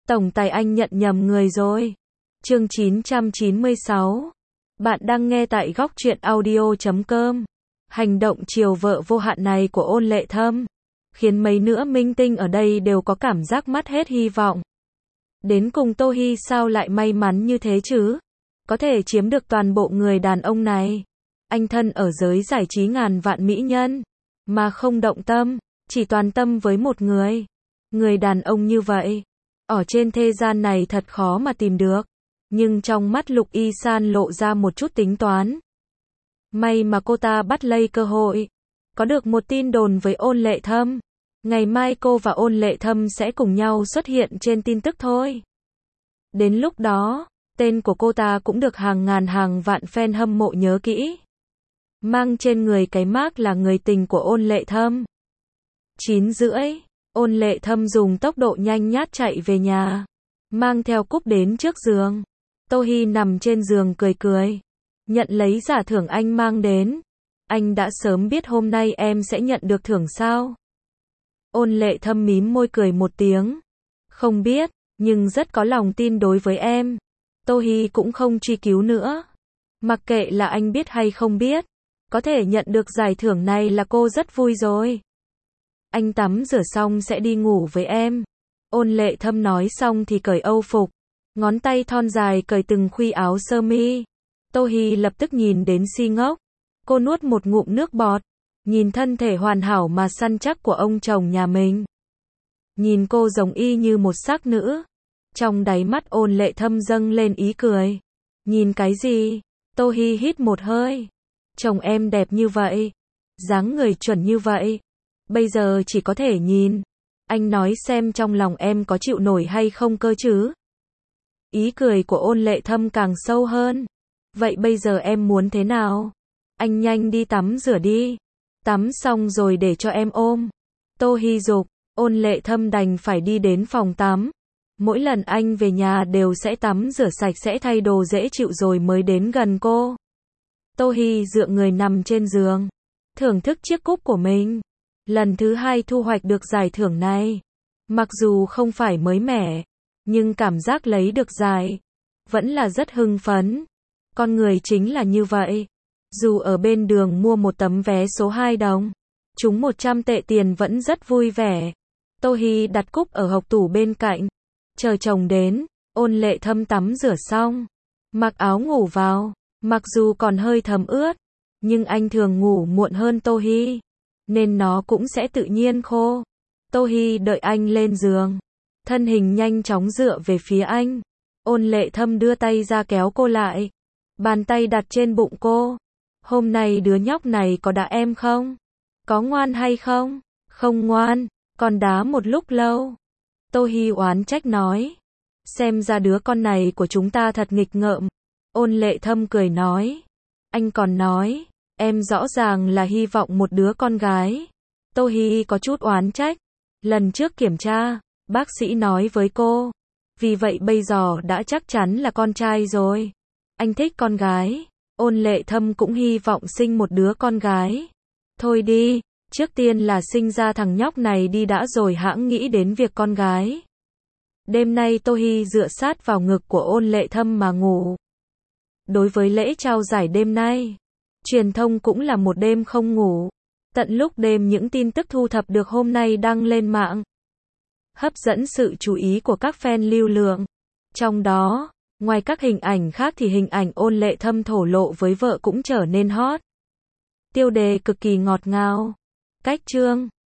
Tổng tài anh nhận nhầm người rồi. Chương 996. Bạn đang nghe tại góc truyện audio.com. Hành động chiều vợ vô hạn này của Ôn Lệ Thâm khiến mấy nữa minh tinh ở đây đều có cảm giác mất hết hy vọng. Đến cùng Tô Hi sao lại may mắn như thế chứ? Có thể chiếm được toàn bộ người đàn ông này. Anh thân ở giới giải trí ngàn vạn mỹ nhân, mà không động tâm, chỉ toàn tâm với một người. Người đàn ông như vậy, ở trên thế gian này thật khó mà tìm được. Nhưng trong mắt Lục Y San lộ ra một chút tính toán. May mà cô ta bắt lấy cơ hội. Có được một tin đồn với Ôn Lệ Thâm. Ngày mai cô và Ôn Lệ Thâm sẽ cùng nhau xuất hiện trên tin tức thôi. Đến lúc đó, tên của cô ta cũng được hàng ngàn hàng vạn fan hâm mộ nhớ kỹ. Mang trên người cái mác là người tình của Ôn Lệ Thâm. 9:30, Ôn Lệ Thâm dùng tốc độ nhanh nhát chạy về nhà, mang theo cúp đến trước giường. Tô Hi nằm trên giường cười cười, nhận lấy giả thưởng anh mang đến. Anh đã sớm biết hôm nay em sẽ nhận được thưởng sao? Ôn Lệ Thâm mím môi cười một tiếng. Không biết, nhưng rất có lòng tin đối với em. Tô Hi cũng không truy cứu nữa. Mặc kệ là anh biết hay không biết, có thể nhận được giải thưởng này là cô rất vui rồi. Anh tắm rửa xong sẽ đi ngủ với em. Ôn Lệ Thâm nói xong thì cởi âu phục. Ngón tay thon dài cởi từng khuy áo sơ mi. Tô Hi lập tức nhìn đến si ngốc. Cô nuốt một ngụm nước bọt. Nhìn thân thể hoàn hảo mà săn chắc của ông chồng nhà mình. Nhìn cô giống y như một sắc nữ. Trong đáy mắt Ôn Lệ Thâm dâng lên ý cười. Nhìn cái gì? Tô Hi hít một hơi. Chồng em đẹp như vậy. Dáng người chuẩn như vậy. Bây giờ chỉ có thể nhìn. Anh nói xem trong lòng em có chịu nổi hay không cơ chứ? Ý cười của Ôn Lệ Thâm càng sâu hơn. Vậy bây giờ em muốn thế nào? Anh nhanh đi tắm rửa đi. Tắm xong rồi để cho em ôm. Tô Hi giục. Ôn Lệ Thâm đành phải đi đến phòng tắm. Mỗi lần anh về nhà đều sẽ tắm rửa sạch sẽ thay đồ dễ chịu rồi mới đến gần cô. Tô Hi dựa người nằm trên giường, thưởng thức chiếc cúp của mình. Lần thứ hai thu hoạch được giải thưởng này. Mặc dù không phải mới mẻ, nhưng cảm giác lấy được giải vẫn là rất hưng phấn. Con người chính là như vậy. Dù ở bên đường mua một tấm vé số 2 đồng, trúng 100 tệ tiền vẫn rất vui vẻ. Tô Hi đặt cúp ở hộc tủ bên cạnh, chờ chồng đến. Ôn Lệ Thâm tắm rửa xong, mặc áo ngủ vào. Mặc dù còn hơi thấm ướt, nhưng anh thường ngủ muộn hơn Tô Hi, nên nó cũng sẽ tự nhiên khô. Tô Hi đợi anh lên giường, thân hình nhanh chóng dựa về phía anh. Ôn Lệ Thâm đưa tay ra kéo cô lại, bàn tay đặt trên bụng cô. Hôm nay đứa nhóc này có đá em không? Có ngoan hay không? Không ngoan, còn đá một lúc lâu. Tô Hi oán trách nói. Xem ra đứa con này của chúng ta thật nghịch ngợm. Ôn Lệ Thâm cười nói. Anh còn nói, em rõ ràng là hy vọng một đứa con gái. Tô Hi có chút oán trách. Lần trước kiểm tra, bác sĩ nói với cô. Vì vậy bây giờ đã chắc chắn là con trai rồi. Anh thích con gái. Ôn Lệ Thâm cũng hy vọng sinh một đứa con gái. Thôi đi, trước tiên là sinh ra thằng nhóc này đi đã rồi hãng nghĩ đến việc con gái. Đêm nay Tô Hi dựa sát vào ngực của Ôn Lệ Thâm mà ngủ. Đối với lễ trao giải đêm nay, truyền thông cũng là một đêm không ngủ. Tận lúc đêm những tin tức thu thập được hôm nay đăng lên mạng, hấp dẫn sự chú ý của các fan lưu lượng. Trong đó, ngoài các hình ảnh khác thì hình ảnh Ôn Lệ Thâm thổ lộ với vợ cũng trở nên hot. Tiêu đề cực kỳ ngọt ngào. Cách chương